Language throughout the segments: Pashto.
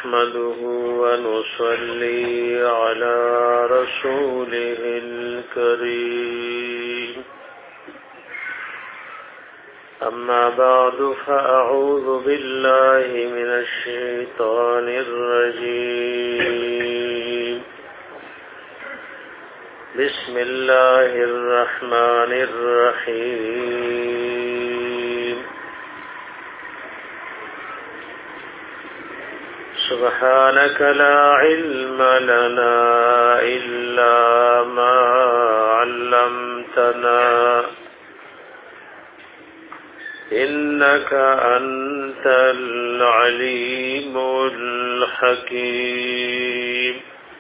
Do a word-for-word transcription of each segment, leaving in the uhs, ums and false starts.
نحمده ونصلي على رسوله الكريم أما بعد فأعوذ بالله من الشيطان الرجيم بسم الله الرحمن الرحيم سبحانك لا علم لنا إلا ما علمتنا إنك أنت العليم الحكيم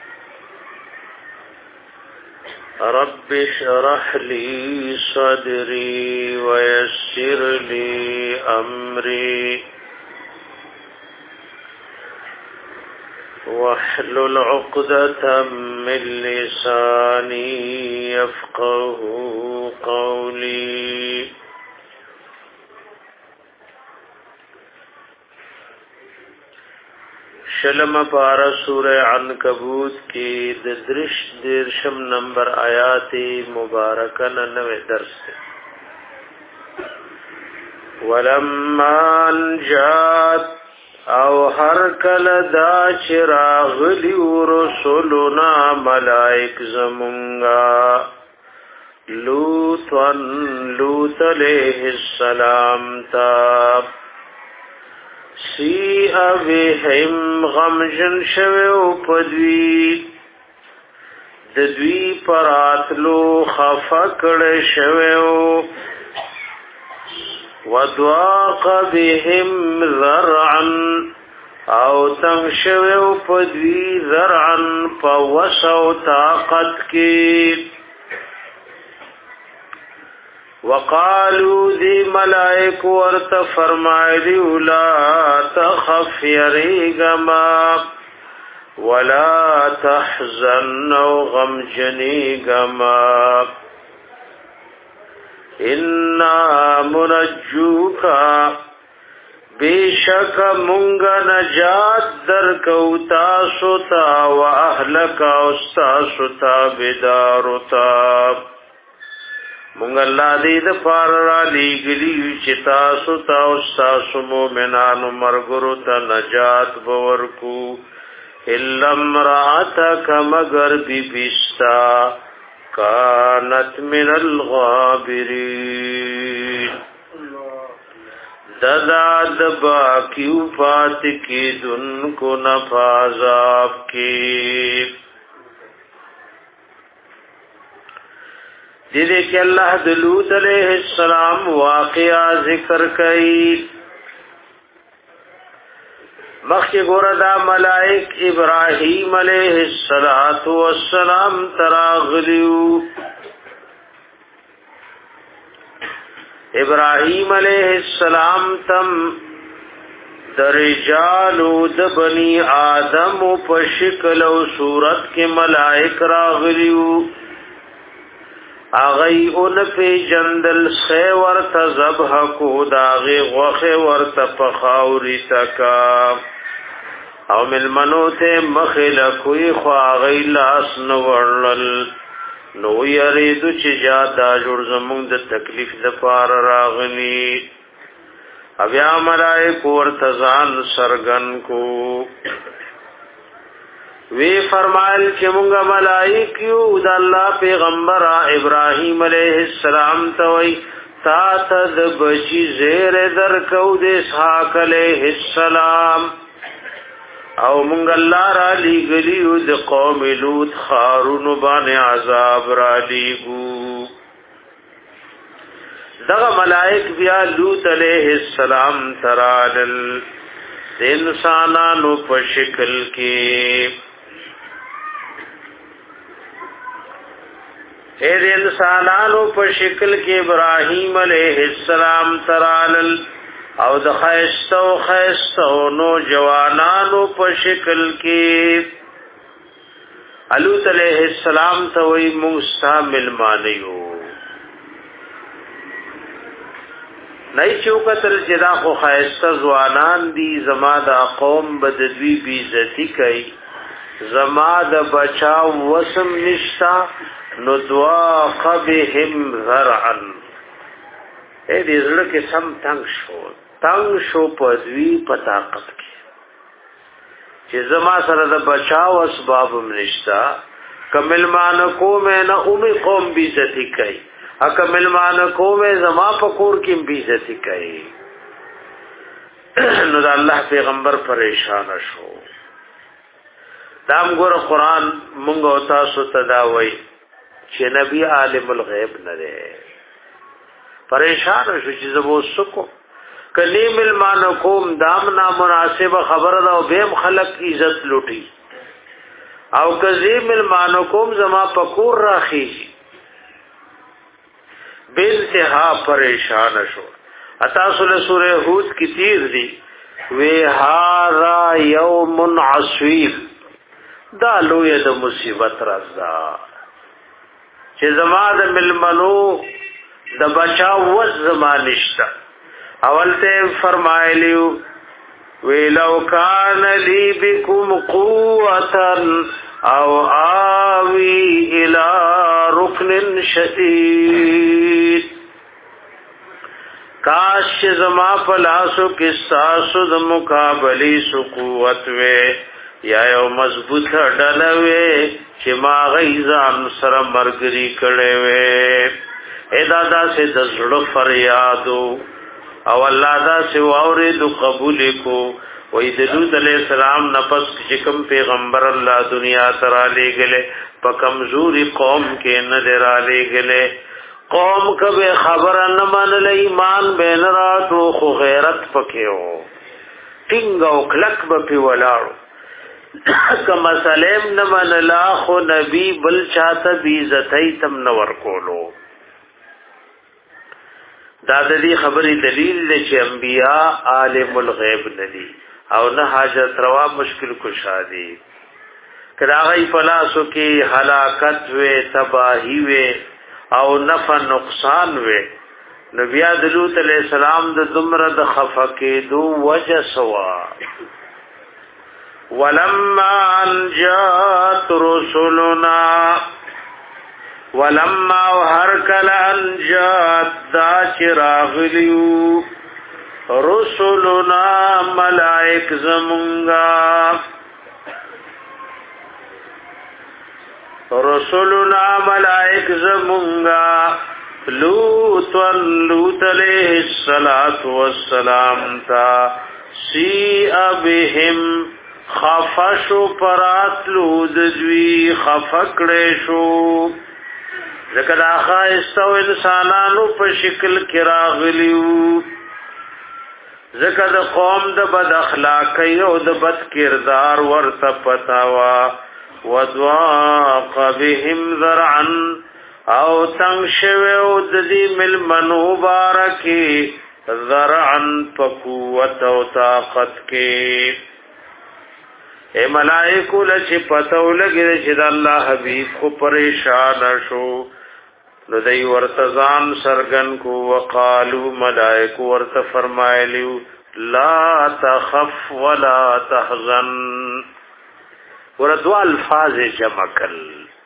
رب اشرح لي صدري ويسر لي أمري واحلل عقدة من لساني يفقه قولي شلم پارا سورہ عنکبوت کی درش درشم نمبر آیات مبارکہ ننوے درس ہے ولما انجات او هر کل دا چراغلی رسولنا ملائک زمونگا لوتن لوت علیہ السلام تاب سی ابهم غمجن شویو پدوی ددوی پراتلو خفکڑ شویو ودواق بهم ذرعا او تنگ شویو پدوی ذرعا پوسو طاقت کی وقالو دی ملائک ورت فرمایلی لا تخف یریگما ولا تحزن او غمجنیگما انا منجوکا بیشک منگ نجات در کوتا ستا و اہلکا استا ستا بدارتا مونږ الله دې د پار را لېږلي چې تاسو تاسو مومنانو مرګرو ته نجات ورکو الا امراتک مگر بی بستا کانت من الغابرین ددا دبا کیو پات کی دن کو نفاذاب کی دیدے کہ اللہ دلوت علیہ السلام واقعہ ذکر کئی مخی گوردا ملائک ابراہیم علیہ السلام تراغلیو ابراہیم علیہ السلام تم درجالو دبنی آدم و شکل و صورت کے ملائک راغلیو اغی اون پی جندل خیور تا زبح کو داغی غخیور تا پخاوری تکا او ملمنو تے مخلقوی خواغی لاس نورلل نو یریدو چی جادا جور زمون دا تکلیف دا پار راغنی ابیا ملائک ورتزان سرگن کو وی فرمایل چې مونږه ملائک یو د الله پیغمبر ابراهیم علیه السلام ته وی تا ته د بچی زیر درکو د اسحاق علیه السلام او مونږ الله را لېږلیو د قوم لوط خارون باندې عذاب را لېږو دغه ملائک بیا لوط علیه السلام ترالل د انسانانو په شکل کې اے انسانانو په شکل کې ابراهیم علیه السلام ترالل او د خیستو خیستو نو جوانانو په شکل کې علوت علیہ السلام ته وی مستعمل مانیو نه چې کتل چې دا خو خایسته ځوانان دي زما د قوم بدوی بی عزتی کوي زما د بچاو وسم نشتا نو دعا قبهم ذرعا اے دې زړه کې سم تنگ شو تنگ شو پدوی په طاقت کې چې زما سره د بچاو اسباب نشتا کمل مان کو مې نه اومي قوم بی عزتی کوي اکمل مان کو مې زما پکور کې بی عزتی کوي نو د الله پیغمبر پریشان شو دام ګور قرآن مونږ او تاسو ته دا وایي چې نبی عالم الغیب نه دی پریشان شو چې زبو سکو کلیم المان کوم دام نامناسب خبر دا او بهم خلق عزت لوټي او کذیم المان کوم زما پکور راخی بنتها پریشان شو اتاسل سورہ ہود کی تیر دی وی هارا یوم عصیب دا لوی د مصیبت رضا چې زما د ملمنو د بچاو وس زمانشتا اول ته فرمایلیو وی لو کان لی بكم قوتا او آوی الى رکن شدید کاش زما پلاسو کستاسو د مقابلی سو قوت وی یا یو مضبوط ډلوي چې ما غیزان سره مرګري کړي وي ادا دا سه د زړه فریادو او الله دا سه اورید قبول کو وې د لوط علیہ السلام نفس چې کوم پیغمبر الله دنیا ترا لېګله په کمزوري قوم کې نه درا لېګله قوم کبه خبر نه منل ایمان بین راتو خو غیرت پکې وو ټینګ او کلک به په ولاړو کما سلام نه منلا خو نبی بل چاته بی عزتای تم نور کولو دا د دې خبرې دلیل دی چې انبیاء عالم الغیب ندي او نه حاجت روا مشکل کشا دي کدا غي فلاسو کې هلاکت و تباہی و او نفع نقصان و نبی لوط علیہ السلام د زمره د خفقې دو وجه سوا ولما ان جاءت رسلنا ولما هر کله ان جاءت دا چراغلیو رسلنا ملائک زمونگا رسلنا ملائک زمونگا لوط لوط علیہ الصلوۃ والسلام تا سی بهم خفشو پراتلو دجوی خفکڑے شو ذکر آخا استو انسانانو په شکل کراغلیو ذکر دا قوم دا بد اخلاقی او دا بد کردار ورطا پتاوا ودواق بهم ذرعن او تنگشوی او ددی ملمنو بارکی ذرعن پقوت او طاقت کی اے ملائکو لچی پتو لگی چی دا اللہ حبیب کو پریشان شو نو دی ورتزان سرگن کو وقالو ملائکو ورت فرمائلیو لا تخف ولا تحزن وردو الفاظ جمع کل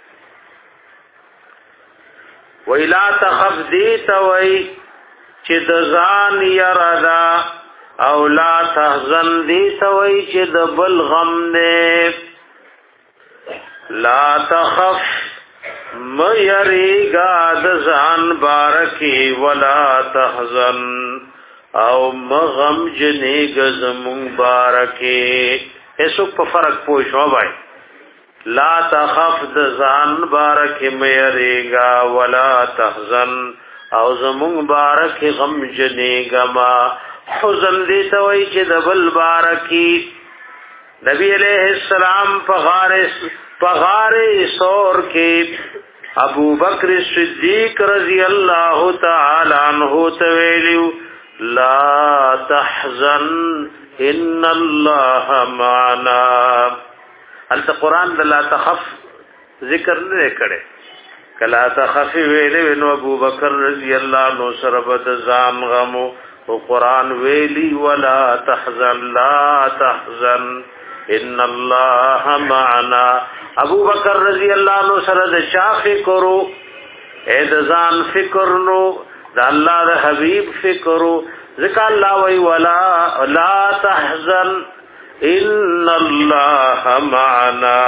وی لا تخف دیتا وی چی دزان یرادا او لا تحزن دی سوئی چه دبل غم دے لا تخف میریگا دزان بارکی ولا تحزن او مغم جنیگ زمون بارکی ایسو پا فرق پوشو بھائی لا تخف دزان بارکی میریگا ولا تحزن او زمون بارکی غم جنیگ ما حزن دیتا وی چه دبل بارکی نبی علیہ السلام پغار سور کے ابو بکر صدیق رضی اللہ تعالی عنہ تویلیو لا تحزن ان اللہ معنا حالتا قرآن دا لا تخف ذکر نہیں کرے کہ لا تخفی ویلے ونو ابو بکر رضی اللہ عنہ سربت زان غمو او قران ویلی ولا تحزن لا تحزن ان الله معنا. ابو بکر رضی اللہ عنہ سره د شاه فکرو اے د ځان فکر نو د الله د حبیب فکرو ذکر الله وی ولا لا تحزن ان الله معنا.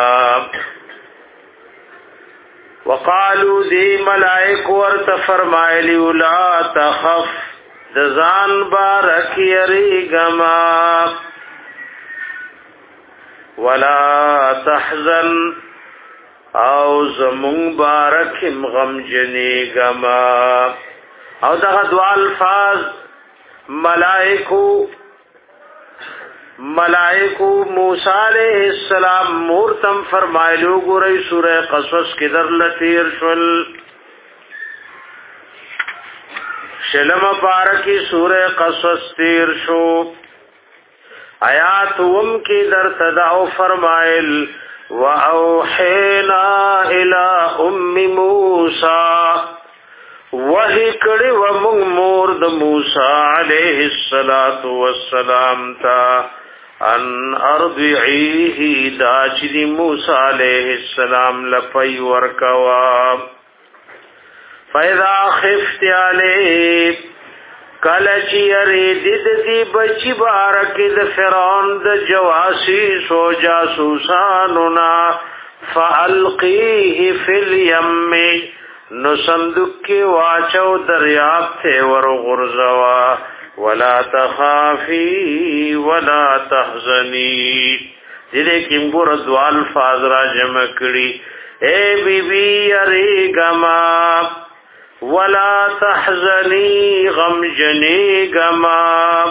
وقالو دی ملائک ورت فرمایلی لا تخف د ځان بارک یریګما ولا تحزن او زمون بارک غم جنیګما. او دغه دعا الفاظ ملائکو ملائکو موسی علیہ السلام مورتم فرمایلو ګورې سورہ قصص کې در لتیر شل شلم بارکی سورہ قصص تیر شو آیات وم کې در تدعو فرمایل واوحینا الی ام موسی وحی کړي و موږ مور د موسی علیہ الصلات والسلام تا ان ارضعیه دا چې موسی علیہ السلام لپی ورکوا. فاذا خفت علی کلچ یرید دی بچی بارک د فرعون د جواسیس او جاسوساننا فالقیه فی الیم نو صندوق کی واچو دریاب ته ور غرزوا ولا تخافی ولا تحزنی. دې کې موږ دعا الفاظ را جمع کړي اے بی بی یریګما ولا تحزنی غم جنیګما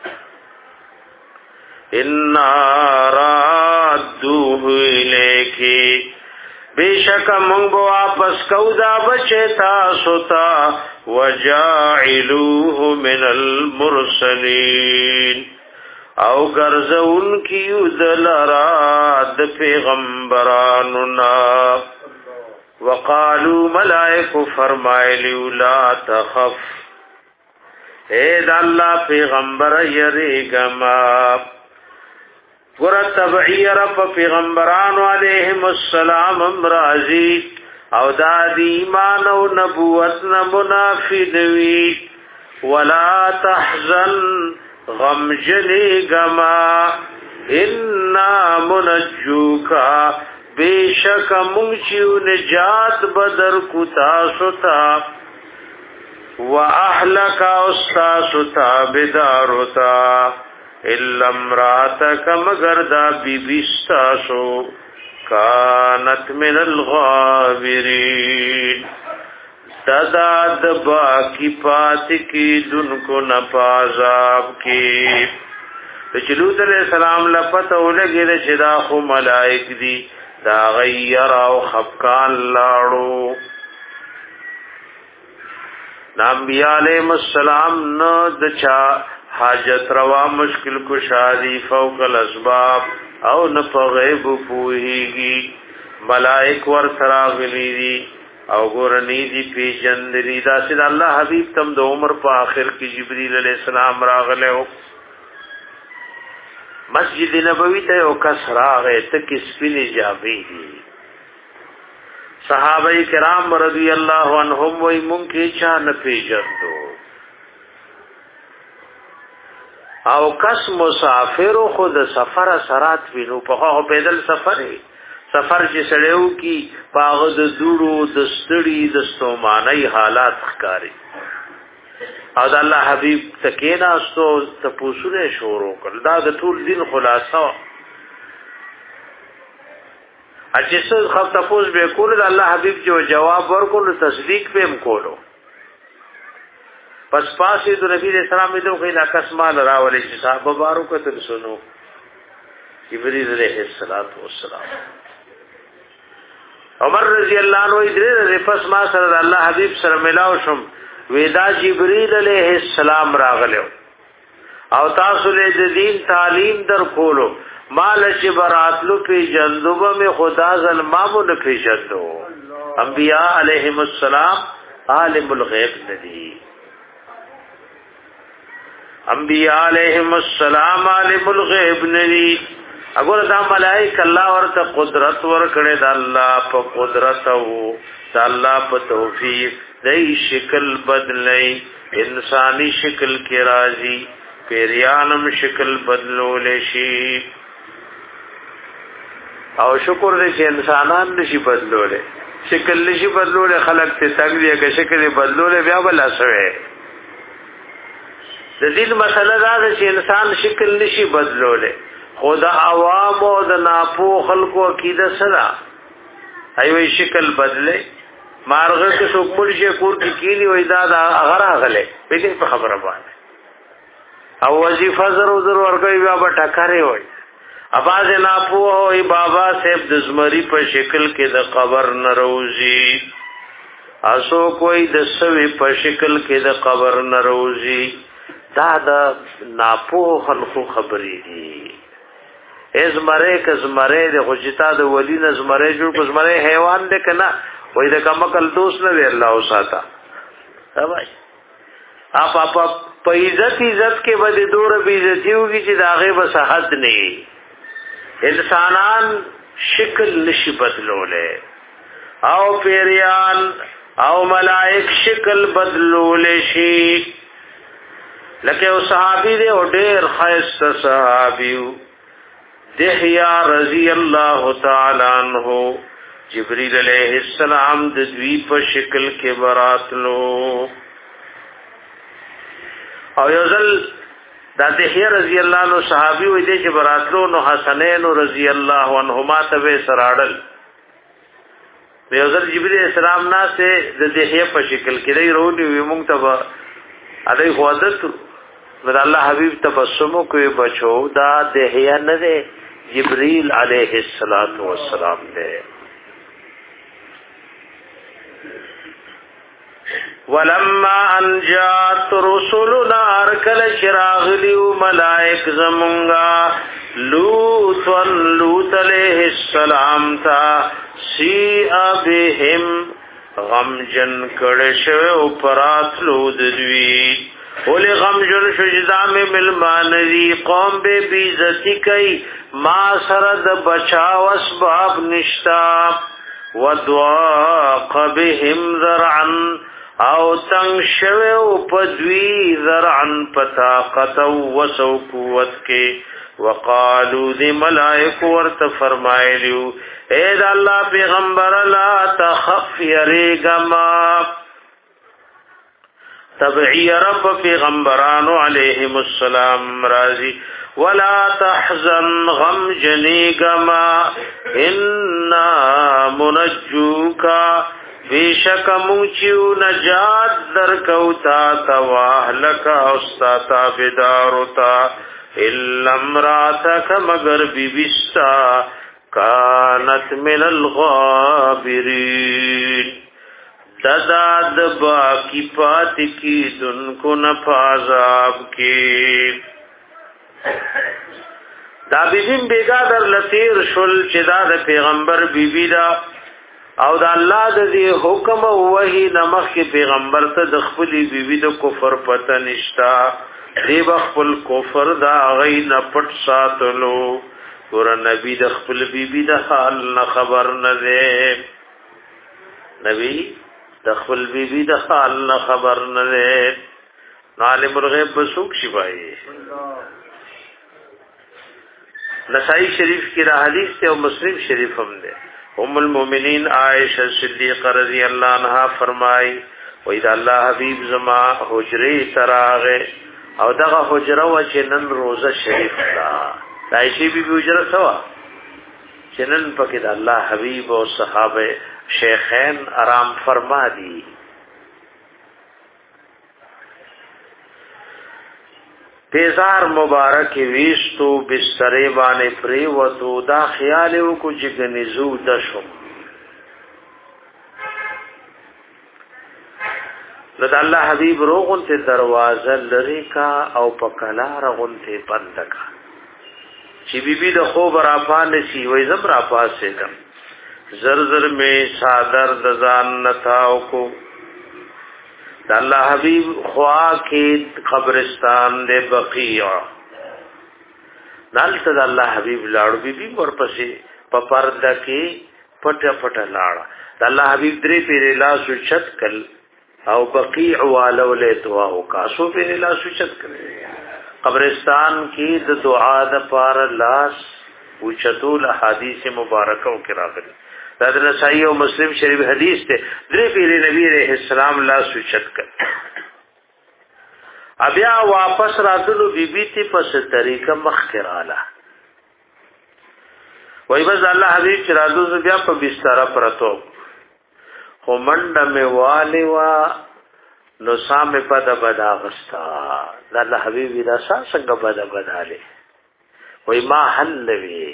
ان رادوه الیکی بیشک مونږ به واپس کو دا بچتا سوتا وجاعلوه من المرسلین او ګرځون کیو دلرا د پیغمبرانو نا. وقالو ملائکه فرمایلی لا تخف اے د الله پیغمبر یریګما. ګور تبعی رب پیغمبرانو علیهم السلام امرازی او دا دی ایمان او نبوت نه منافی دوی. ولا تحزن غم جنیګما انا منجوکا بیشک مونږیو نجات بدر کو تاسو تا و اهلک استاسو تا بدارتا الا امراتک مگر دا بی بیستاسو کانت من الغابرین تدا دبا کی پات کی دن کو نپازاب کی. چلوت علیہ السلام لپت اولگی چدا خو ملائک دی دا غیر او خفکان لاړو. نانبیاء علیہ السلام نو دچا حاجت روا مشکل کشادی فوق الاسباب او نه په غیب پوهیږي. ملائک ور تراغلی دي او ګورنی دي پیجندلی دا سید الله حبیب تم د عمر په آخر کې جبرئیل علیہ السلام راغله. مسجد نبوی ته او کس راغه ته کې سپینې جابې دي. صحابه کرام رضی الله عنهم وای مونږ کې چا نه پیژندو او کس مسافر خود سفر سرات وینو په هغه پیدل سفرې سفر چې سړیو کی پاغه د دوړو د ستړي د ستوماني حالات ښکاری او د الله حبيب تکینا استو تپوسره شروع کړ. دا د ټول دین خلاصه اجسه خو تپوس به کول د الله حبيب جو جواب ورکول تصدیق به هم کولو. پس پاسې د نبی رسول الله دې خو لا کسمال راولې چې صاحب بارو کتل سنو جبرئیل علیہ الصلوۃ والسلام. عمر رضی الله عنه دې پس ما سره د الله حبیب سره ملاو شم ودا جبرئیل علیہ السلام راغلو او تاسو له دین تعلیم در کولو مال چې براتلو په جندوبه می خدا ظلمامو نه پیژندو. انبیاء علیهم السلام عالم الغیب ندی. انبیاء علیہم السلام عالم الغیب ندی اگر دا ملائک اللہ ورطا قدرت ورکڑے دا اللہ پا قدرت او دا اللہ پا توفیق دی شکل بدلی انسانی شکل کی رازی پیریانم شکل بدلو لیشی او شکر دے چې انسانان نشي بدلولے شکل نشي بدلولے خلق ته تنگ دی که شکل بدلولے بیا بلا سوے د دې مسله دا ده چې انسان شکل نشي بدلولے خدا عوام او د ناپو خلقو عقیده سره ایوې شکل بدلے مارغه کې څوک مړ کور کې کینی وای دا غره غلې په دې په خبره باندې او وظیفه زرو زرو ورګي بیا به ټکرې وای اباز نا پوه بابا صاحب د زمری په شکل کې د قبر نروزی اسو کوئی د سوي په شکل کې د قبر نروزی دا د ناپوه خلقو خبرې دي از مره ک زمره د غجتا د ولی نه زمره جوړ کو زمره حیوان دې کنا وای د کمکل دوست نه دی الله وساتا اوبای اپ اپ په عزت عزت کې بده دور به عزت یوږي چې دا غیب صحت نه انسانان شکل نشی بدلولے او پیریان او ملائک شکل بدلولے شی لکه او صحابی دے او دیر خیست صحابیو دحیا رضی اللہ تعالی عنہ جبریل علیہ السلام ددوی په شکل کې براتلو او یوزل دا دحیه رضی اللہ عنہ صحابی وی دے چې براتلو نو حسنین رضی اللہ عنہما تبه سراړل بیوزر جبریل السلام نا سے د دحیه په شکل کې دی رونی وی مونږ ته ادي خواصت ور الله حبیب تبسم کوي بچو دا دحیه نه دی جبریل علیہ الصلوۃ والسلام دے ولما ان جاءت رسلنا اركل شراغ ليو ملائک زمونگا لوط لوط علیہ السلام تا سی ابهم غم جن کڑشو پرات لود دوی اولی غم جن شجدام ملمان دی قوم بے بیزتی کئی ما سرد بچاو اسباب نشتا ودواق بهم ذرعن او تنگ شوه او پدوی ذرعن پطاقت و سو قوت کے وقالو دی ملائک ورت فرمائلیو اید اللہ پیغمبر لا تخف یریگما تبعی رب پیغمبرانو علیہم السلام رازی ولا تحزن غم جنیگما انا منجوکا بیشک موچیو نجات در کوتا تواہلکا استاتا بداروتا اللہم راتک مگر بیبستا کانت من الغابرین دداد باقی پاتی کی دن کو نفاذاب کی دا بیبیم بیگا در لطیر شل چدا دا پیغمبر بیبی دا او دا الله د دې حکم او وحی نمخ کې پیغمبر ته د خپل بیبي د کفر پته نشتا دی خپل کفر دا غي نه پټ ساتلو ور نبی د خپل بیبي د حال نه خبر نه دی نبی د خپل بیبي د حال نه خبر نه دی عالم الغیب بسوک شفای نسائی شریف کی را حدیث تے او مسلم شریف ہم دے ام المومنین عائشہ صدیقہ رضی اللہ عنہا فرمائی وَإِذَا اللہ حبیب زما حجری تراغے او دغه حجره و چې نن روزه شریف دا عائشہ بی بی حجره سوا چې نن پکې د الله حبیب او صحابه شیخین آرام فرما دی پیزار مبارک ویستو بسترے بانے پریوتو دا خیالیو کو جگنزو دشم لدہ اللہ حبیب روغن تے دروازہ لری کا او پکلار غن تے بند کا چی بی بی دا خوب راپان سی ویزم راپا سے دم زرزر میں سادر دزان نتاو کو د الله حبیب خوا کې قبرستان دے بقیع نالته د الله حبیب لاړو بی بی ورپسې په پرده کې پټه پټه لاړه د الله حبیب درې پیری لاس چت کل او بقیع والو له دعا او کاسو پیری لاس چت کړ قبرستان کې د دعا د پار لاس او چتول حدیث مبارکه او کې راغلي دا د نسائی او مسلم شریف حدیث ته درې پیری نبی رحم السلام لاس چت کړ بیا واپس راتلو بی بی تی پس طریقه مخکراله وای بس الله حبیب چې راتلو بیا په بستر پرتو خو منډه می والی وا نو سامه پد بدا غستا الله حبیب دا څنګه بد بداله وای ما حل وی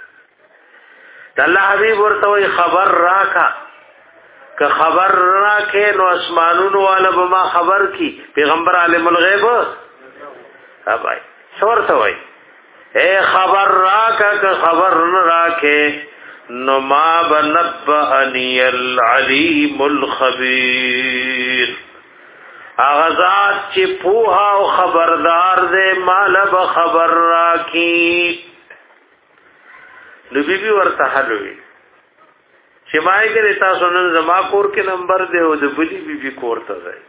الله حبیب ورته وای خبر راکا که خبر راکې نو اسمانونو والا به ما خبر کی پیغمبر عالم الغیب ابای څورته وای اے خبر راکا که خبر راکې نو ما بنبأنی العلیم الخبیر اغزاد چې پوها او خبردار دې مال به خبر راکی نو بی بی ورته حلوي چې مای کې تاسو نن زما کور کې نمبر دی او د بلی بی بی کور ته ځي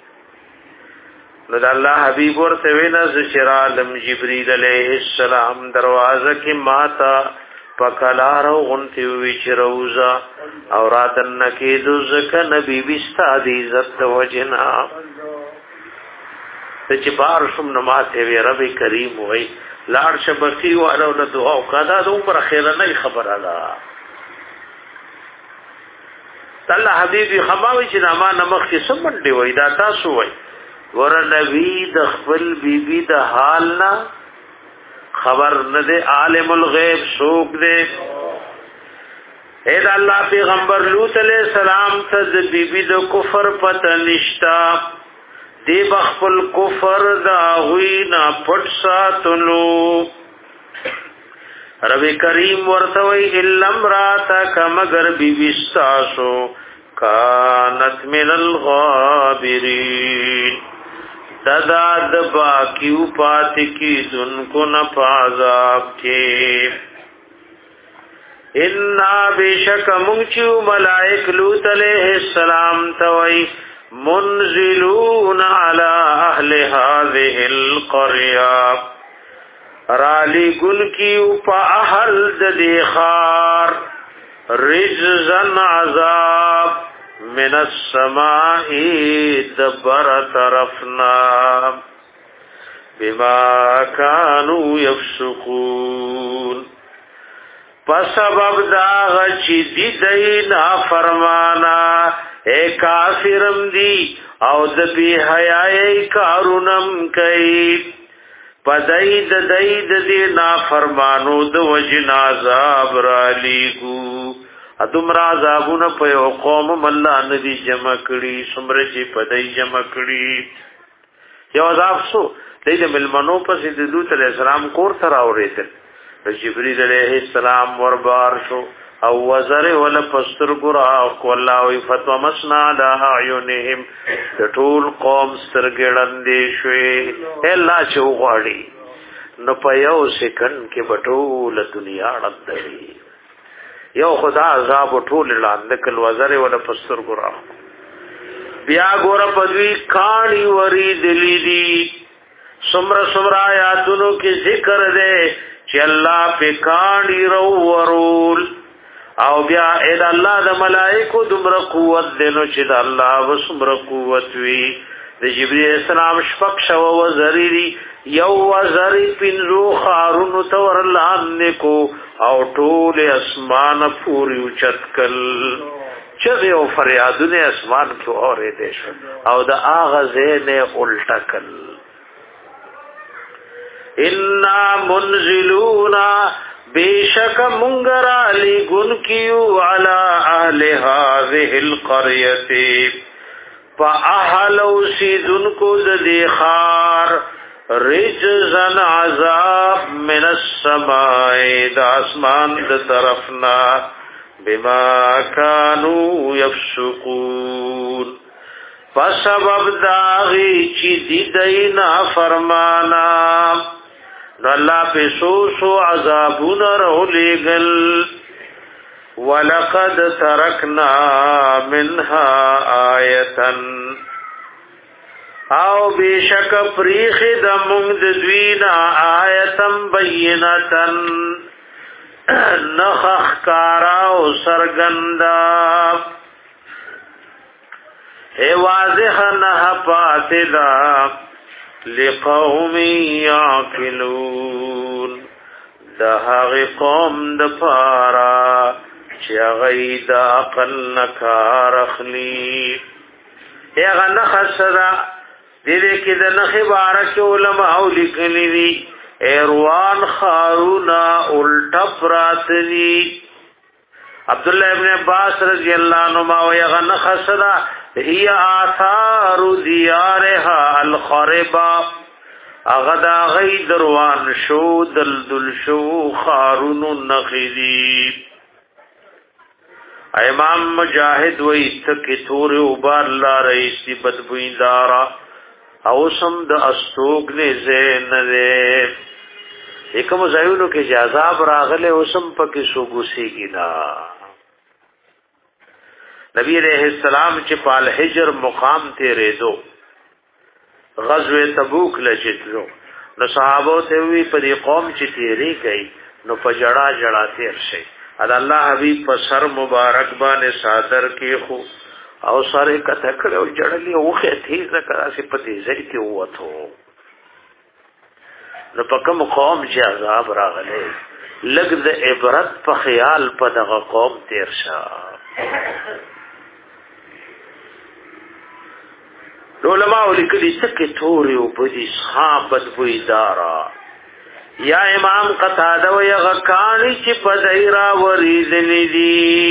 نو د الله حبیب ورته وینا شرالم جبرئیل علیہ السلام دروازه کې ماتا پکلارو غنتی وی چې روزا او راتن کې د زکه نبی بستا دی عزت وجنا ته چې بار شم نماز وی رب کریم وای لاړ شبکی و اړو د دعا او کدا د عمر خیر نه خبره ده الله حبیبی خماوی چې نامه نمخ کې سمندې وای دا تاسو وای ور نبی د خپل بیبي د حال نه خبر نه دی عالم الغیب سوق دی اے دا الله پیغمبر لوط علیہ السلام ته د بیبي د کفر پته نشتا دی بخپل کفر دا غوی نا پټ ساتلو رب کریم ورتوی الم راتا کمگر بیبی ساسو کانت من الغابرین دداد باکیو پات کی دن کو نپازاب کے انا بیشک منچو ملائک لوط علیہ السلام توی منزلون علی اہل هذه القریہ رالی گن کی اوپا احل ددیخار رجزن عذاب من السمائی دبر طرفنا بما کانو یفسقون پس سبب داغ چی دی دینا فرمانا اے کافرم دی او دبی حیائی کارونم کئی پدائی د دای د دې نافرمانو د وجن عذاب را لیګو ادم را عذابونه په یو قوم مله ندی جمع کړي سمره چې پدای جمع کړي یو عذاب سو د ملمنو په سید لوط علیہ السلام کور تر اورېدل جبرئیل علیہ السلام وربار شو او وزر ول پستر ګرا او الله وی فتوا مسنا لا عیونهم د ټول قوم سترګړندې شوي الا چوغاړي نو په یو سکند کې بټول دنیا اړندري یو خدا عذاب ټول لاندې کل وزر ول پستر ګرا بیا ګور پدوی کانی وری دلی دی سمر سمر آیاتونو کې ذکر ده چې الله په کانی رو ورول او بیا اې د الله د ملائکو دمر قوت دینو چې د الله وسمر قوت وی د جبرئیل السلام شپک شو وزری یو وزری پنځو خارونو تور لاندې کو او ټول اسمان پوری اوچتکل چې یو فریادونه اسمان کې اورې دې او د اغه نه الټکل انا منزلونا بیشک منگرا لگن کیو علی اہل هذه القریت پا احلو سیدن کو ددی خار رجزن عذاب من السماء دا اسمان دا طرفنا بما کانو یفسقون پس سبب داغی چی دی دینا فرمانا نو اللہ پیسوسو عذابون رولگل وَلَقَدْ تَرَكْنَا مِنْهَا آیَةً او بیشک پریخ د مونږ د دوینا آیتم بینتن نخخ کارا او سرګندا اے واضح نه پاتلا لقوم یعقلون د هغه قوم د پارا چې غید عقل نکار اخلی هغه نه خسرا دې کې د نخې بارک علماء لیکلي دي ایروان خارونا الټا پراتلی عبد الله ابن عباس رضی الله عنهما ويغه نخسرا هي آثار دیارها الخربا اغدا غی دروان شو دلدل شو خارون النخیلی امام مجاہد وی تکی تور اوبار لا رئیسی بدبوین دارا اوسم د استوگ نزین دے ایکم زیونو کے جازاب راغلے اوسم پکی سوگوسی گینا نبی علیہ السلام چې پال حجر مقام تیرے دو غزوه تبوک لچتلو نو صحابو ته وی په دې قوم چې تیری گئی نو په جڑا جڑا تیر شي ادا الله حبیب په سر مبارک باندې صادر کې خو او سره کته کړو جړلې اوخه تیز کړه چې په دې ځای کې وته نو په کوم قوم چې عذاب راغله لګ د عبرت په خیال په دغه قوم تیر شه علماء لیکلي تکي توري او بدي صحابت بویدارا یا امام قتاده و یغکانی چې پدایرا وریدلی دي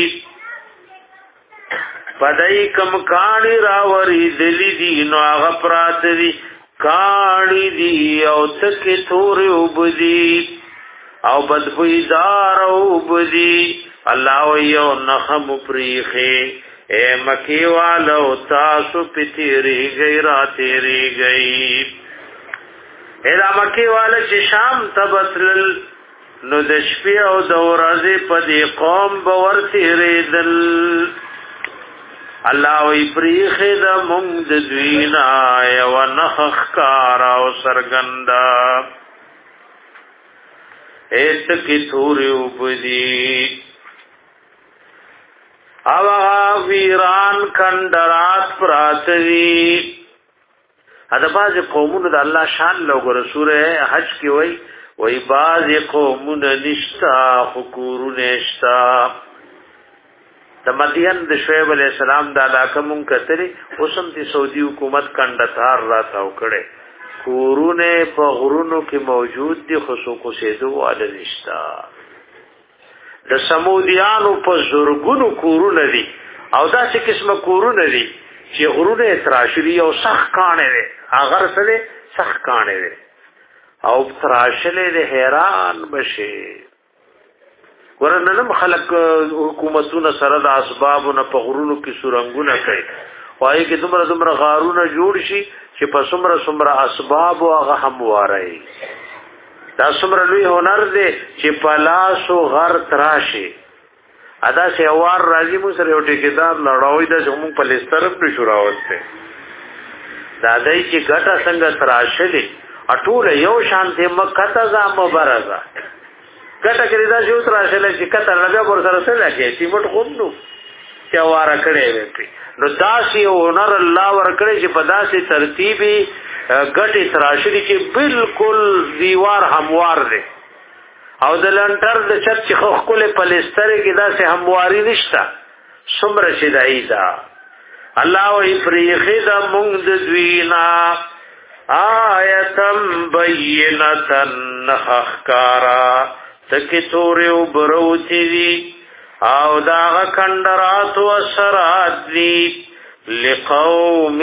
پدای کم کانی را وریدلی دي نو هغه پرات دي کانی دي او تکي توري او بدي او بد بویدار او بدي الله یو نخم پریخه اے مکی والو تاسو پی تیری گئی را تیری گئی اے دا مکی والا چی شام تبتلل نو دشپی او دورازی پا دی قوم باور تیری دل اللہ وی پریخ دا ممد دوینا یو نخخ کارا و سرگندا اے تکی توری او بدی اوا ویران کندرات پراتوی ادا باز قومون دا اللہ شان لوگو رسول حج کی وی وی باز قومون نشتا خکورون اشتا دا مدین دا شعیب علیہ السلام دا علاقہ منکتری اسم تی سعودی حکومت کندتار راتاو کڑے کورون پا غرونو کی موجود دی خصوصو سیدو والا نشتا د سمودیانو په زورګونو کورونه دي او داسې قسمه کورونه دي چې غرونه تراشلي او سخت کانه دي اگر سره سخت کانه دي او تراشلې د حیران بشي ورننه خلک حکومتونه سره د اسبابونو په غرونو کې سورنګونه کوي وایي کې دومره دومره غارونه جوړ شي چې په څومره څومره اسباب او هغه همواري دا څومره لوی هنر دی چې پلاسو غر تراشي ادا سه اوار راځي مو سره یو ټیکدار لړاوي د زمو په لسترم په شوراوسته دا دای چې ګټه څنګه تراشلې اټول یو شانته مکه ته ځه مبارزه ګټه کړی دا چې تراشلې چې کته لږه ور سره سره کې سیمټ خوندو چې واره کړې وې نو داسې هنر الله ور کړی چې په داسې ترتیبي ګټي تراشلي چې بالکل دیوار هموار دی او د لنټر د چت چې خو خپل پلستر کې داسې همواري نشتا څومره شي دایدا الله وی پریخه د مونږ د دوینا آیتم بینتن خخکارا تکی توری و بروتی دی او داغ کندرات و سرات دی لقوم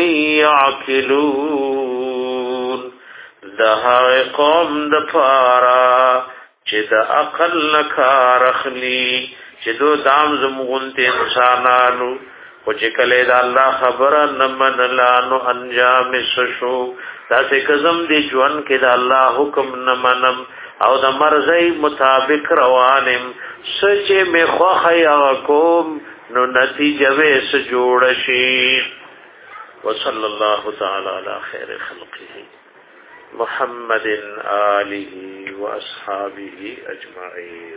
یعقلون دها قوم د پارا چې د عقل نکار اخلی چې دو دام زمغنت انسانانو او چې کله دا الله خبره نمن لانو انجام ششو دا څه کزم دی ژوند کې دا الله حکم نمنم او د مرزي مطابق روانم سچ می خوخیا کوم نو نتیجه وس جوړ شي. وصلی الله تعالی علی خیر خلقه محمد آله و اصحابه اجمعین.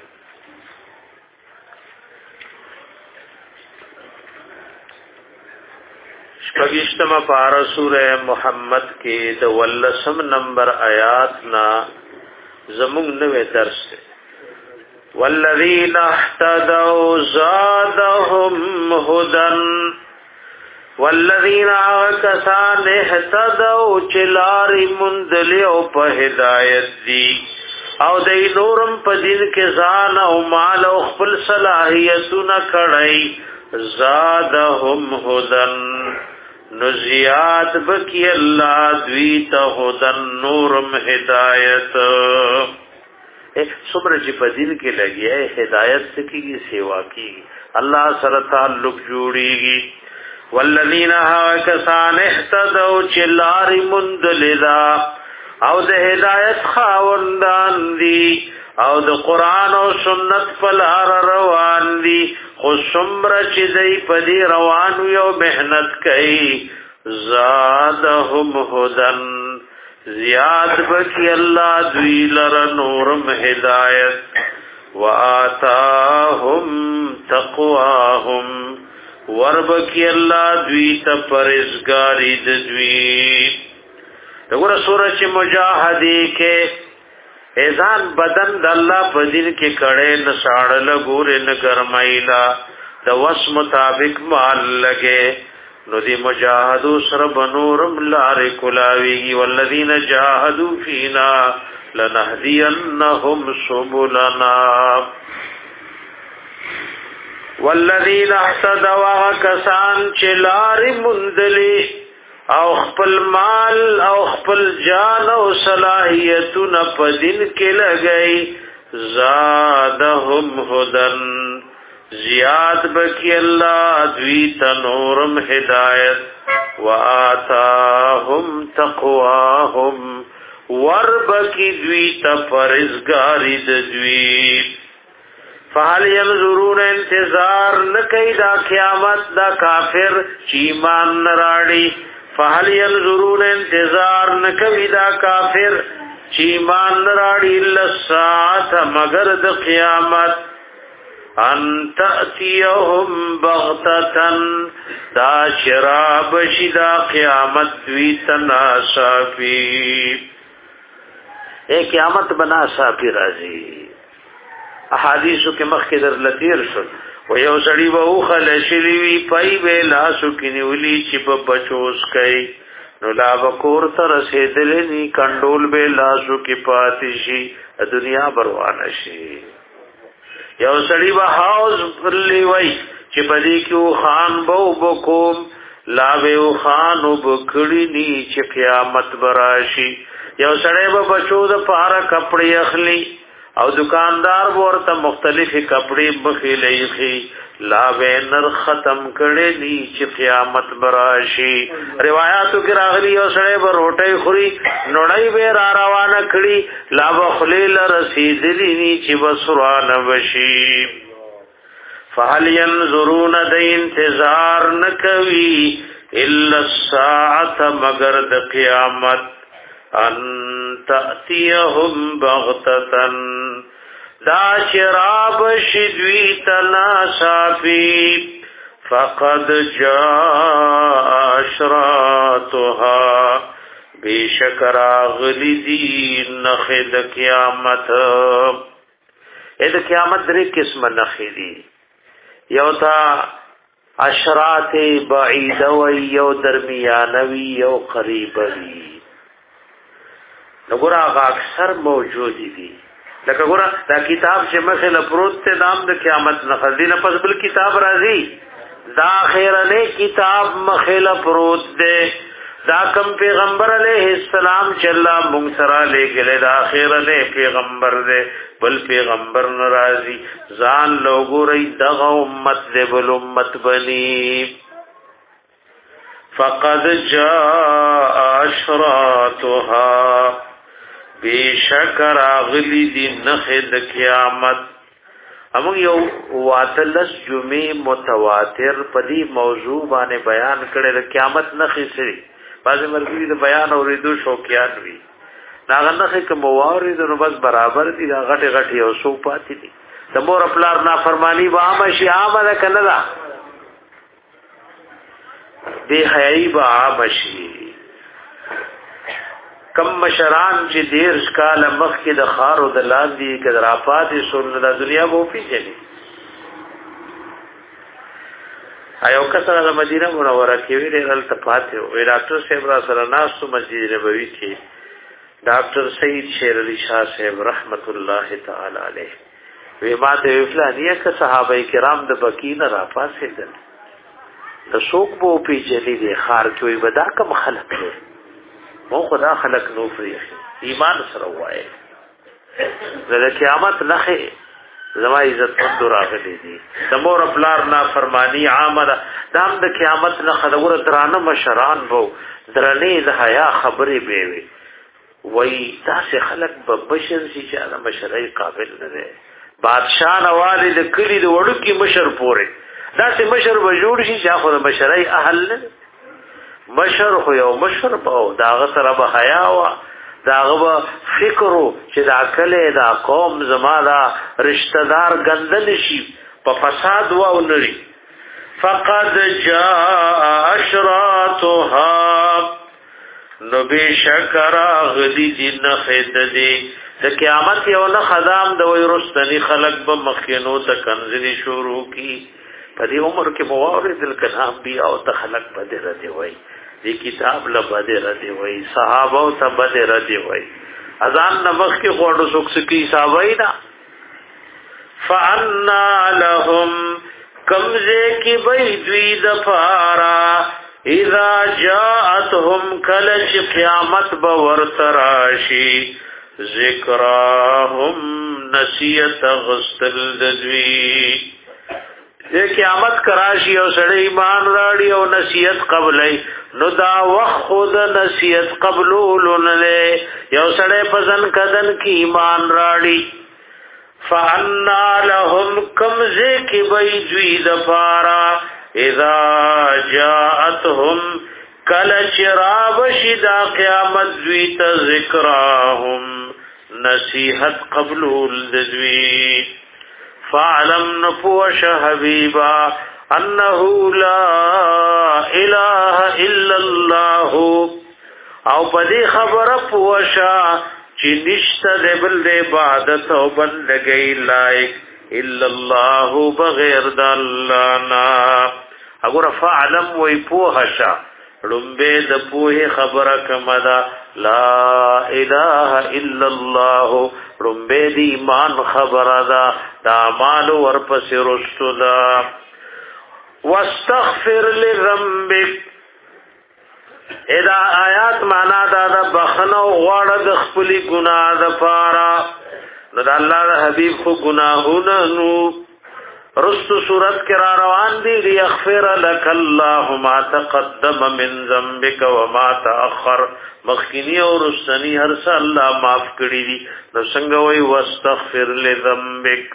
شپږشتمه پارا سورہ محمد کې د ولسم نمبر آیات نا زمون نوې درس ده. والذین اهتدوا زادهم هدى والذین آکسان اهتدوا چلاری مندلی او په هدایت دی او دای نورم په دین کې ځان او مال او خپل صلاحیتونه کړی زادهم هدن نو زیاد بکی الله دوی ته هدن نورم هدایت. څومره چې په دین کې لګیا هدایت سکیږي سیوا کیږي الله سره تعلق جوړیږي. والذین هاکسان اهتدوا چلاری مندلدا او د هدایت خاوندان دي او د قران او سنت په لار روان دي خو څومره چې دای په دې روان یو مهنت کوي زادهم هدن زیاد بکی الله دوی لر نورم هدایت وآتاهم تقواهم وربکی الله دوی ته پرهیزګاری د دوی. دغه سورۃ مجاهدی کې اذان بدن د الله په دین کې کړه نه ساړل ګور نه ګرمایلا د وس مطابق مال لګے نو دی مجاهدو سر بنورم لار کلاوی والذین جاهدوا فینا لنهدینهم سبلنا. والذین اهتدوا کسان چلاری مندلی او خپل مال او خپل جان او صلاحیتونه په دین کې لګئی زادهم هدن زیاد بکی الله دوی ته نورم هدایت وآتاهم تقواهم وربکی دوی ته پرهیزګاری د دوی. فحال ينظرون انتظار نکئی دا قیامت دا کافر چیمان نراڑی فحال ينظرون انتظار نکوی دا کافر چیمان نراڑی لساعت مگر دا قیامت ان تأتیهم بغتتن دا شراب شدا قیامت دوی تناسافی اے قیامت بنا صافی رازی. احادیثو کې مخکې در لتیر شو و یو سړی به وخلشلی وي پای به لاسو کې نیولی چې په بچوس کوي نو لا وکور ته رسېدلې ني کنډول به لاسو کې پاتې شي دنیا بروانه شي. یو سړی به حوض پرلی وای چې په دې کې خان بو بکوم لا به خان وبکړی ني چې قیامت براشي. یو سړی به بچو د پاره کپڑے اخلي او دکاندار ورته مختلفی کپڑے بخیلیخی لا وینر ختم کړي ني چې قیامت براشي. روایتو کې راغلي او سړی به روټي خوري نړۍ به را روانه کړي لا بخلیل رسیدلی ني چې بسرانه وشي. فهل ينظرون د انتظار نکوي الا الساعه مگر د قیامت ان تأتیهم بغتتن دا شراب شدوی تناسافی فقد جاء اشراتها بیشکر آغلی دی نخد قیامت. اید قیامت دری قسم نخدی یو تا اشرات بعیدوی یو درمیانوی یو قریبوی. نګور هغه اکثر موجود دي لکه ګور دا کتاب چې مخه پروت ته نام د قیامت نه خزینه پس بل کتاب راځي دا خیرنه کتاب مخه پروت ده دا کم پیغمبر علیہ السلام چې الله مونږ سره لګل دا خیرنه پیغمبر ده بل پیغمبر ناراضي ځان لوګوري دغه امت دې بل امت بني فقد جاء اشراطها بشکر اغلی دی نخد قیامت. امون یو واتلس جمعی متواتر پدی موضوع باندې بیان کړي د قیامت نخې سری بعض مرګي د بیان اوریدو شوقیان وي ناغه نخې کوم وارد نو بس برابر دي دا غټه غټه او سو پاتې دي د مور خپلار نافرمانی و عام شي عام ده کنه دا دی حیاي با عام شي. کم مشران چې دیر کال مخ کې د خارو د لاندې کذرافات سن د دنیا وو پیژني ایو کسره د مدینه منوره کې ویل تفات وی ډاکټر صاحب را سره ناس مسجد نبوي کې ډاکټر سید شیر علي شاه صاحب رحمت الله تعالی علیه وی ما ته فلانیه ک صحابه کرام د بکینه را پاسېدل د شوق بو پیژني د خار کې وی ودا کم خلق دی مو خدا خلق نو فریخ ایمان سره وای زه قیامت نخه زما عزت مند راغلی دي سمور خپلار نا فرمانی عامه دام د قیامت نخه دغه درانه مشران وو درنې د حیا خبرې به وي وای تاسو خلق په بشر شي چې د مشرای قابل نه دي بادشاہ نواله د کلی د وړو کې مشر پوره داسې مشر به جوړ شي چې خو د مشرای اهل نه مشر خو یو مشر په داغه سره به حیا وا داغه به فکرو چې دا کله دا قوم زما دا رشتہ دار ګندل شي په فساد و او نری. فقد جاء اشراطها نو بشکر غدی جن خددی د قیامت یو نه خدام د وی رستنی خلق به مخینو ته کنزلی شروع کی په دې عمر کې موارد الکلام بیا او ته خلق بده رته وای دی کتاب له بده رته وای صحابه او ته بده رته وای اذان نمخ کې غوړو سوکس کی صحابه نه فانا لهم کمزه کی بی دوی د فارا اذا جاءتهم کلچ قیامت باور تراشی ذکراهم نسیت غسل ددوی یہ قیامت کراشی او سړی ایمان راړي او نصیحت قبلای نو دا وخت خود نصیحت قبولون له یو سړی پسند کدن کی ایمان راړي فانا لهم کمزه کی بی دوی دفارا اذا جاءتهم کل چراب شدا قیامت دوی تا ذکراهم نصیحت قبلول دوی فعلم نفوش حبیبا انه لا اله الا الله او پدی خبر پوشا چی نشتا دے بل دے عبادت و بندگی لائک الا الله بغیر دا اللہ نا اگر فعلم وی پوشا رنبے دا پوہ خبر کمدا لا الہ الا الله رنبے دی ایمان خبر دا دا مال ورپس رستو دا واستغفر لذنبک ادا آیات معنا دا دا بخنو غوړه د خپل ګناه د پارا نو د الله د حبيب خو ګناهونه نو رستو صورت کرا روان دي ليغفر لك الله ما تقدم من ذنبك وما تأخر مخکینی او رستنی هر څه الله معاف کړی دي نو څنګه وای واستغفر لذنبك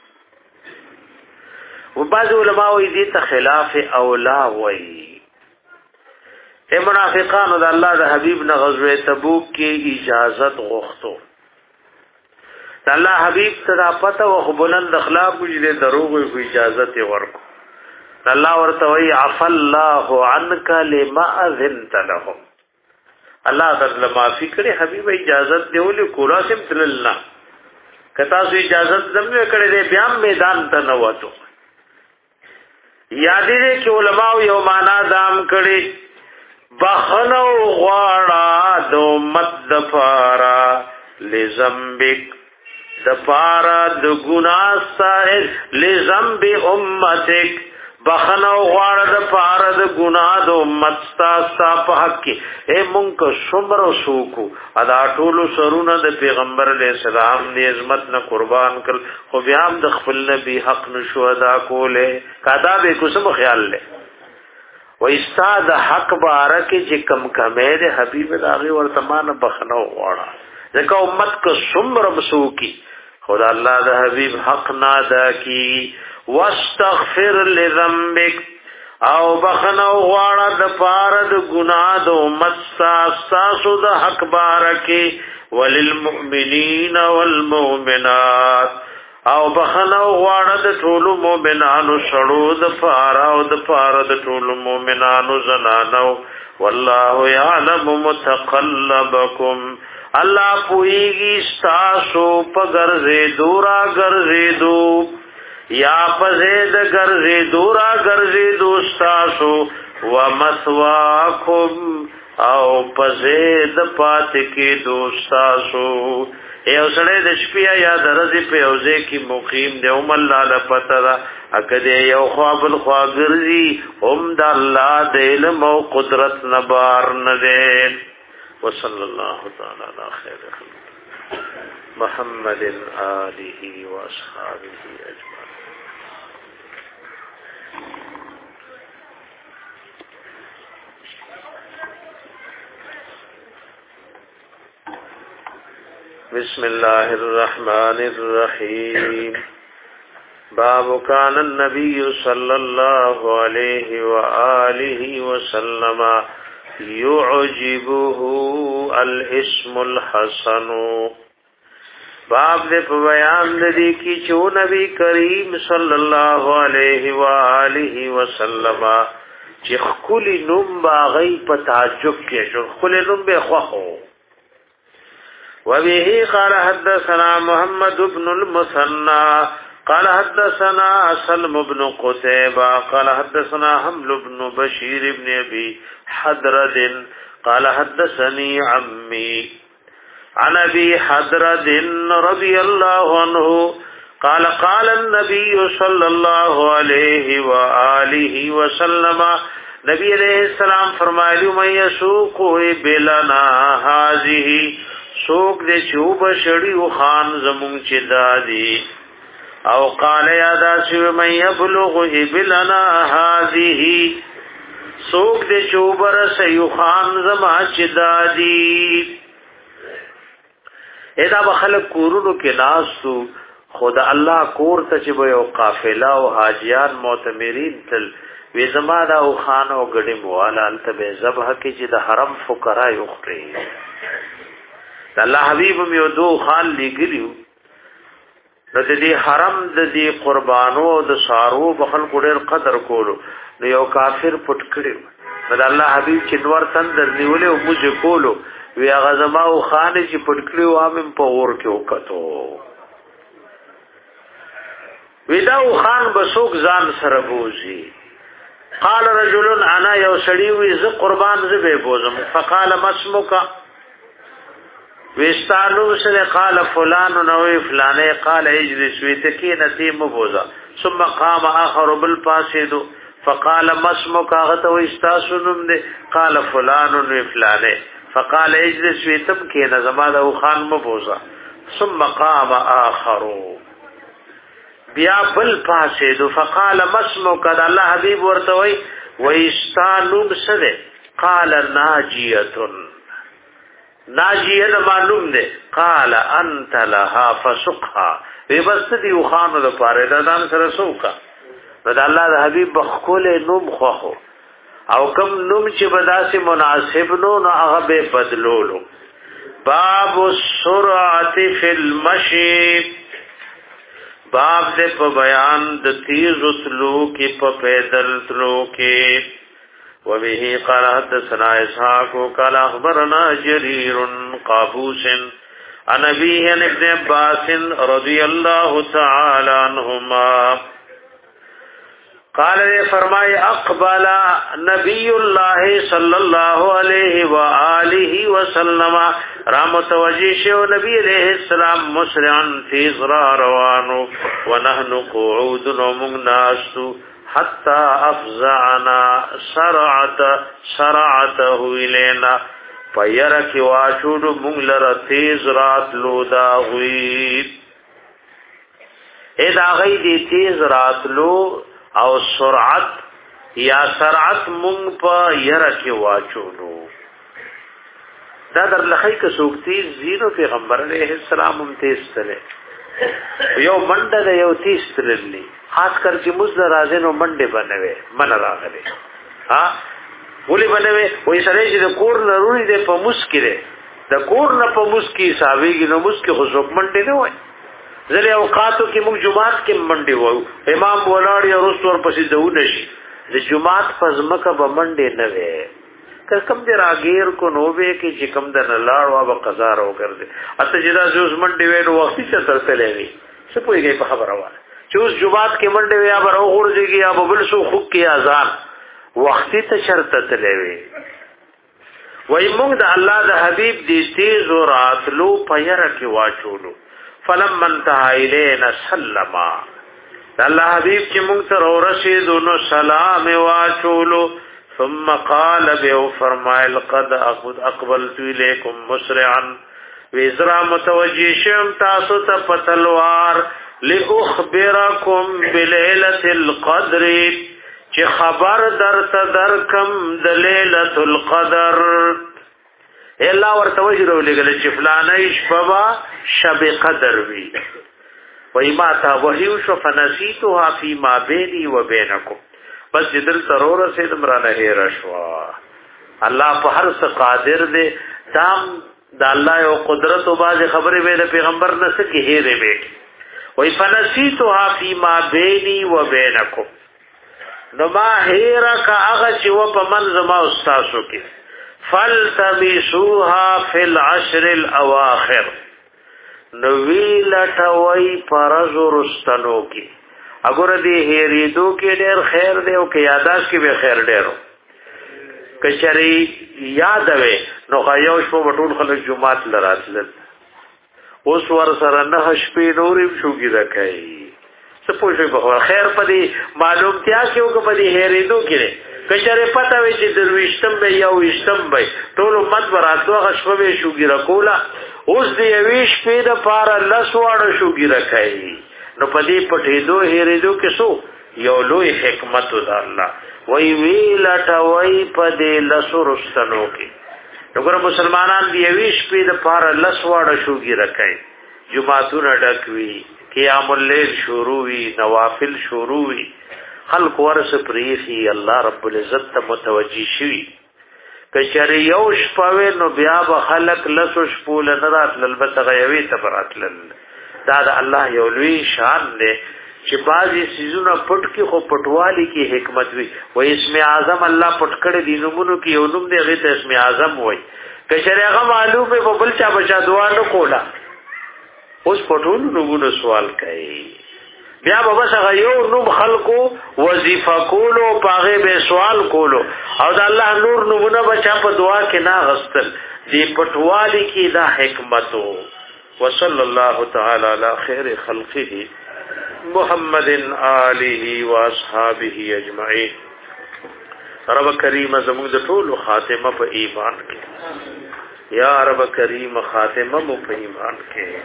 وبعض علماء دې ته خلاف اولا وای اے منافقانو د الله د حبیب نه غزوه تبوک کې اجازت غوښتو د الله حبیب ته پته او بلند اخلاق وجې دروغ او اجازت ورکو الله ورته وی عف الله عنك لما اذنت لهم الله تعالی معافی کړي حبیب اجازت دیول کولا سم تللنا کتا سو اجازت زموږ کړي دې بیا میدان ته نه وته یاد دې کې علماء یو معنا دام کړي بخنو غواړه د امت د پارا لذنبک د پارا د ګناه سره لذنب امتک بخنو غواړه د پارا د ګناه د امت ستا په حق کې اے مونږ شمر وسوکو ادا ټول سرونه د پیغمبر علیہ السلام دی عظمت نه قربان کړ خو بیا هم د خپل نبی حق نشو ادا کوله کدا به کوم خیال له و استاد حق بارکه چې کم کمه ده حبیب داغي ورتمانه بخنو وړه ځکه امت کو څومره مسوکی خدا الله د حبیب حق نادا کی واستغفر لذنبک او بخنو وړه د پاره د ګناه د امت تاسو د حق بارکه وللمؤمنین والمؤمنات او بخنو غواړه د ټولو مؤمنانو شړو د پاره او د پاره د ټولو مؤمنانو زنانو والله يعلم متقلبکم الله پويږي تاسو په ګرځې دورا ګرځې دو یا په زید ګرځې دورا ګرځې دو تاسو ومثواکم او په زید پات کې دوستاسو یو سړی د شپې یا درځي په اوځه کې مقیم دی هم الله له پته را اکده یو خوابل خواګرځي هم د الله د علم او قدرت نبار نه دی وصلی الله تعالی علی خیر خلق محمد آله و اصحابہ اجمعین. بسم الله الرحمن الرحيم. باب كان النبي صلى الله عليه وآله وسلم يعجبه الاسم الحسن. باب دې په بیان دې کې چې نبی کریم صلی الله علیه و آله وسلم چې خپل نوم باغی په تعجب کې شو خپل نوم به خوخو. وبه قال حدثنا محمد بن المثنى قال حدثنا سلم بن قتيبة قال حدثنا حمل بن بشير بن أبي حدرد قال حدثني عمي عن أبي حدرد رضي الله عنه قال قال النبي صلى الله عليه وآله وسلم نبی علیہ السلام فرمایلی من یسوق بلنا هذه سوق دې چوب شړیو خان زمون چې دادی او قال یا داسو من یبلغ بلنا هذه سوق دې چوب رسیو خان زما چې دادی. ادا بخلق کورونو کې ناسو خدا الله کور ته چې به یو قافله او حاجیان معتمرین تل وی زما دا او خان او غړي مواله انت به ذبح کې چې د حرم فقرا یو خري الله حبیب میو دو خان لګلیو د دې حرم د دې قربانو او د سارو بخل ګډر قدر کولو نو یو کافر پټ کړو د الله حبیب چې نور تندر نیولې او موږ کولو وی هغه زما او خان چې پټ کړو امم په اور کې وکړو وی دا او خان بسوک ځان سره بوزي. قال رجل انا یو سړی وی ز قربان ز به بوزم فقال مسمک وستانو سره قال فلان نو فلانه قال اجلس وتکی نتیم بوزا ثم قام اخر بالفاسد فقال مسمك غت واستاسنم ده قال فلان نو فلانه فقال اجلس وتم کی نظماده خان مبوزا ثم قام اخر بیا بل فاسد فقال مسمك الله حبيب ورته وي واستانو سره قال ناجيه ناجیه معلوم ده قال انت لها فسقها وی بس دی خانو د پاره د دان سره سوکا د الله د حبیب بخول نوم خوخو او کم نوم چې بداسي مناسب نو نو هغه به بدلولو. باب السرعه فی المشي. باب دې په بیان د تیز تلو کې په پیدل تلو کې. وبه قال حدثنا اسحاق قال اخبرنا جرير قابوس عن ابيه عن ابن عباس رضي الله تعالى عنهما قال فرمائے اقبل نبی اللہ صلی اللہ علیہ وآلہ وسلم رام توجی شو نبی علیہ السلام مسرعن تیز را روانو ونحن قعود ومناسو حتى افزعنا سرعت سرعته الینا پیرکی واشود مغلر تیز رات لو دا ہوئی اید آغای دی تیز رات لو او سرعت یا سرعت مونږ په یره کې واچولو. دا در لخی که څوک تیز زیرو پیغمبر علیه السلام هم تیز تله یو منډه ده یو تیز تللی خاص کر چې موږ راځي نو منډه بنوي من راغلي ها ولي بنوي وې سره چې د کور نرونی ده په مسکره د کور نه په مسکی حسابيږي نو مسکی خو څوک منډه نه وای. ځلې اوقاتو کې موږ جمعات کې منډه وایو امام ولاړ یا رسول پسې دونه شي د جمعات پزمکه به منډه نه وي کم دې راګیر کو نو به کې چې کم د لاړ وا به قضا راو ګرځي اته چې دا اوس منډه وې نو وخت چې تر تلې وي څه پويږي په خبره وای چې اوس جمعات کې منډه وې یا به راو ورځيږي یا به بل څه خو کې اذان وخت ته شرط تلې وي. وای موږ د الله د حبيب دې تیز او راتلو پيره کې واچولو فلم انتهى الينا سلم الله حبيب چې موږ ته ورسېدو نو سلام واچولو ثم قال به فرمایل قد اقبلت اليكم مسرعا وزرا متوجی شم تاسو ته پتلوار لاخبركم بليله القدر چې خبر درته درکم د ليله القدر. الله ورته وجرو لګل چې فلانه شپه شب قدر وی وای ما تا وحیو شو فنسیتها فيما بيني وبينكم بس جدل ترور سے دمرانه هیر شوا. الله په هر څه قادر دی تام د الله او قدرت او باز خبره ویل پیغمبر نه سکه هیره وی وای فنسیتها فيما بيني وبينكم نو ما هیرا کا هغه چې و په منځما استادو کې فلتبسوها في العشر الاواخر نو ویلټوي پرز ورستنو کې اګوره دې هریدو کې ډېر خیر دی او کې یاداش کې به خیر ډېرو کچري یاد وي نو غيو شپه وټول خلک جمعات لراتل اوس ور سره نه شپې نورې شوګي راکای څه پوښي په خیر پدې معلومتیا کې او په دې هریدو کې کچره پتا وي چې درويشتم به یو وشتم به ټول امت وراتو غشپه به شوګي راکولا اوس دې ویش په د پار لسواړو شوګي راکای نو پدې پټې دو هریدو کې سو یو لوی حکمت د الله وی ویلټ وی پدې لسورستنو کې وګوره مسلمانان دی ویش په د پار لسواړو شوګي راکای جمعهونه ډکوي قیام الليل شروع وی نوافل شروع وی خلق ورس پریخي الله رب العزت ته متوجي شي کچری یو شپه نو بیا به خلق لسو شپول نه راتل البته غوي تبراتل دا د الله یو لوی شان دی چې بعضی سيزونه پټ کې خو پټوالي کې حکمت وي و اسم اعظم الله پټ کړي دي نومونو کې یو نوم دی غته اسم اعظم وای کچری هغه معلومه په بل چا بچا دعا نه کولا اوس پټول نومونو سوال کوي بیا به بس هغه یو نوم خلقو وظیفه کولو پاغه به سوال کولو او د الله نور نومونه بچا په دعا کې نه غستل دی پټوالی کې دا حکمتو وصلی الله تعالی علی خیر خلقه محمد آله و اصحابہ اجمعین. رب کریم زموږ د ټولو خاتمه په ایمان کې یا رب کریم خاتمه مو په ایمان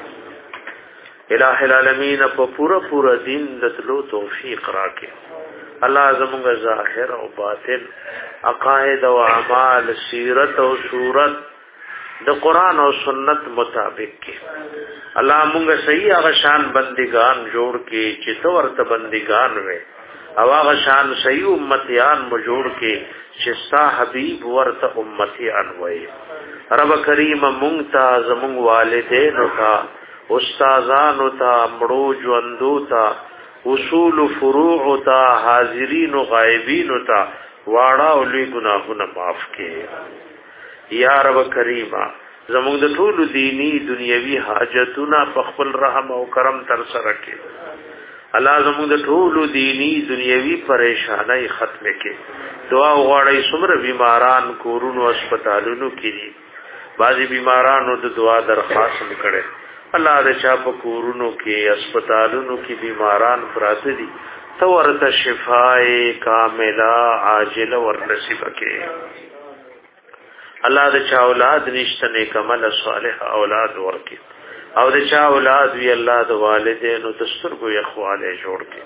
کې الہ العالمین په پورا پورا دین دتلو توفیق راکې الله زموږ ظاهر او باطن عقاید او اعمال سیرت او صورت د قران او سنت مطابق کې الله مونږ صحیح هغه شان بندگان جوړ کې چې تو ورته بندگان وي او هغه شان صحیح امتیان مو جوړ کې چې ستا حبیب ورته امتیان وي. رب کریم مونږ ته زموږ والدین او تا استادان او تا مړو ژوندو تا اصول فروع تا حاضرین او غایبین او تا واړه او لوی ګناهونه معاف کړي یا رب کریم. زموږ د ټولو دینی دنیوي حاجتونه په خپل رحم او کرم تر سره کړي الله زموږ د ټولو دینی دنیوي پریشانای ختم کړي. دعا وغواړئ څومره بیماران کورونو هسپتالونو کې دي بعضی بیمارانو د دعا درخواست وکړي الله دې چا په کورونو کې هسپتالونو کې بیماران پراته دي تو ورته شفای کامله عاجله ورنصیب کړي. الله د چا اولاد نشته نیک عمل صالح اولاد ورکړي او د چا اولاد وی الله د والدینو د سترګو یخواله جوړ کړي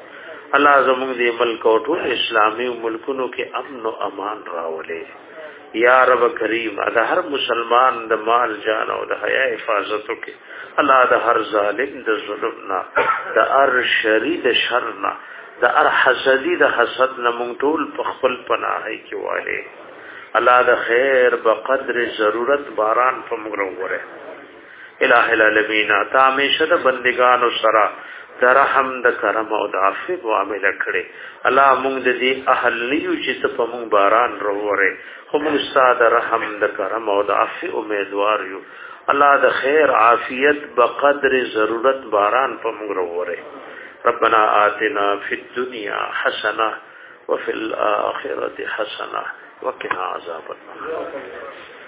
الله زموږ دې ملک او ټول اسلامي ملکونو کې امن او امان راولې یا رب کریم دا هر مسلمان د مال جان او د حیا حفاظت وکړي الله د هر ظالم د ظلم نه د هر شری د شر نه د هر حسدی د حسد نه مونږ ټول په خپل پناهي کې والي الله د خیر بقدر ضرورت باران په موږ وروره الہ العالمین تا همیشه د بندگانو سره د رحم د کرم او د عفو معاملې کړي الله موږ د دې اهل نیو چې ته په موږ باران وروره خو موږ ستاسو د رحم د کرم او د عفو امیدوار یو الله د خیر عافیت بقدر ضرورت باران په موږ وروره ربنا آتنا فی الدنیا حسنه وفي الاخره حسنه وقنا عذاب النار